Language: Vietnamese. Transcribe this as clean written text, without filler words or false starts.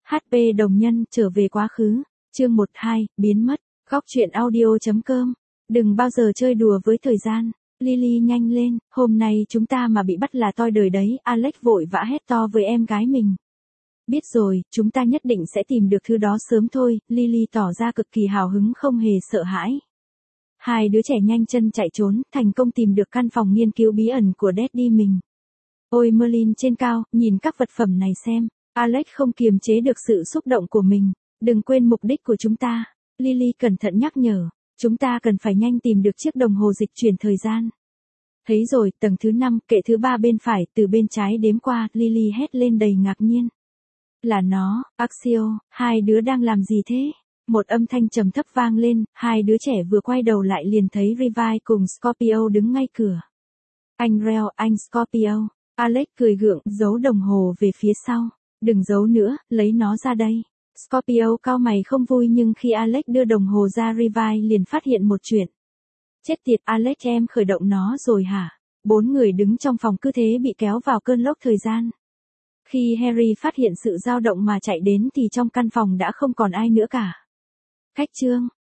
HP đồng nhân trở về quá khứ. Chương 12, biến mất. Góc truyện audio.com. Đừng bao giờ chơi đùa với thời gian. Lily nhanh lên, hôm nay chúng ta mà bị bắt là toi đời đấy. Alex vội vã hét to với em gái mình. Biết rồi, chúng ta nhất định sẽ tìm được thứ đó sớm thôi. Lily tỏ ra cực kỳ hào hứng không hề sợ hãi. Hai đứa trẻ nhanh chân chạy trốn, thành công tìm được căn phòng nghiên cứu bí ẩn của Daddy mình. Ôi Merlin trên cao, nhìn các vật phẩm này xem. Alex không kiềm chế được sự xúc động của mình. Đừng quên mục đích của chúng ta. Lily cẩn thận nhắc nhở. Chúng ta cần phải nhanh tìm được chiếc đồng hồ dịch chuyển thời gian. Thấy rồi, tầng thứ 5, kệ thứ 3 bên phải, từ bên trái đếm qua, Lily hét lên đầy ngạc nhiên. Là nó, Axio, hai đứa đang làm gì thế? Một âm thanh trầm thấp vang lên, hai đứa trẻ vừa quay đầu lại liền thấy Levi cùng Scorpio đứng ngay cửa. Anh Reo, anh Scorpio. Alex cười gượng, giấu đồng hồ về phía sau. Đừng giấu nữa, lấy nó ra đây. Scorpio cau mày không vui nhưng khi Alex đưa đồng hồ ra Levi liền phát hiện một chuyện. Chết tiệt, Alex em khởi động nó rồi hả? Bốn người đứng trong phòng cứ thế bị kéo vào cơn lốc thời gian. Khi Harry phát hiện sự dao động mà chạy đến thì trong căn phòng đã không còn ai nữa cả. Khách chương.